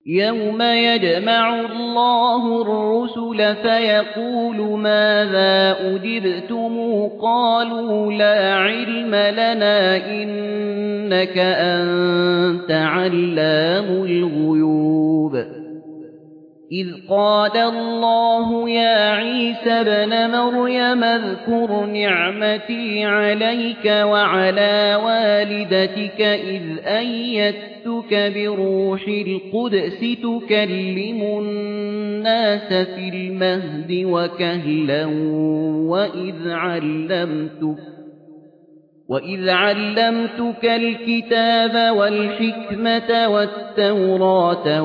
يَوْمَ يَجْمَعُ اللَّهُ الرُّسُلَ فَيَقُولُ مَاذَا أُجِبْتُمْ قَالُوا لَا عِلْمَ لَنَا إِنَّكَ أَنتَ عَلَّامُ الْغُيُوبِ إِذْ قَالَ اللَّهُ يَا عِيسَى ابْنَ مَرْيَمَ اذْكُرْ نِعْمَتِي عَلَيْكَ وَعَلَى وَالِدَتِكَ إِذْ أَيَّدتُّكَ بِرُوحِ الْقُدُسِ تُكَلِّمُ النَّاسَ فِي الْمَهْدِ وَكَهْلًا وَإِذْ عَلَّمْتُكَ الْكِتَابَ وَالْحِكْمَةَ وَالتَّوْرَاةَ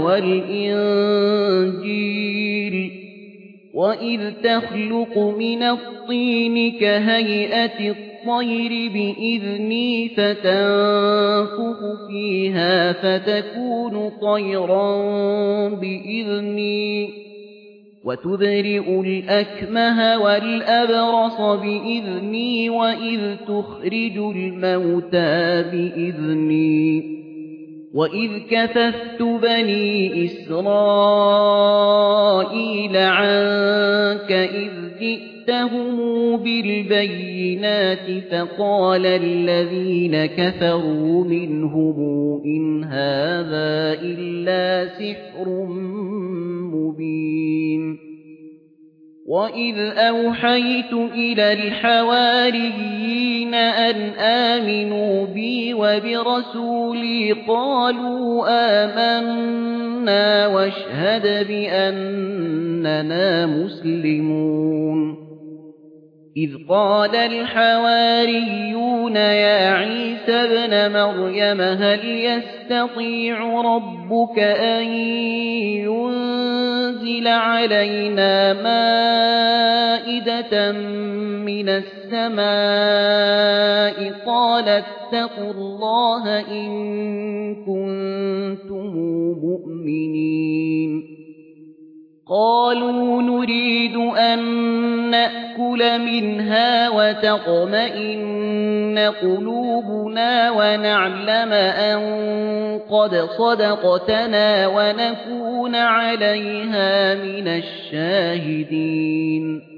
وَالْإِنجِيلَ وَإِذْ تَخْلُقُ مِنَ الطِّينِ كَهَيْئَةِ الطَّيْرِ بِإِذْنِي فَتَنفُخُ فِيهَا فَتَكُونُ طَيْرًا بِإِذْنِي وَتُبْرِئُ الْأَكْمَهَ وَالْأَبْرَصَ بِإِذْنِي وَإِذْ تُخْرِجُ الْمَوْتَىٰ بِإِذْنِي وَإِذْ كَفَفْتُ بَنِي إِسْرَائِيلَ عَنكَ إِذْ جِئْتَهُم بِالْبَيِّنَاتِ فَقَالَ الَّذِينَ كَفَرُوا مِنْهُمْ إِنْ هَٰذَا إِلَّا سِحْرٌ مُّبِينٌ وَإِذْ أَوْحَيْتُ إِلَى الْحَوَارِيِّينَ أَنْ آمِنُوا بِي وَبِرَسُولِي قَالُوا آمَنَّا وَاشْهَدْ بِأَنَّنَا مُسْلِمُونَ إِذْ قَالَ الْحَوَارِيُّونَ يَا عِيسَى ابْنَ مَرْيَمَ هَلْ يَسْتَطِيعُ رَبُّكَ أَن يُنزِلَ عَلَيْنَا مَائِدَةً مِّنَ السَّمَاءِ قَالَ اتَّقُوا اللَّهَ إِن كُنتُم مُّؤْمِنِينَ قَالُوا نُرِيدُ أَن نَّأْكُلَ مِنْهَا وَتَطْمَئِنَّ قُلُوبُنَا وَنَعْلَمَ أَن قَدْ صَدَقْتَنَا وَنَكُونَ عَلَيْهَا مِنَ الشَّاهِدِينَ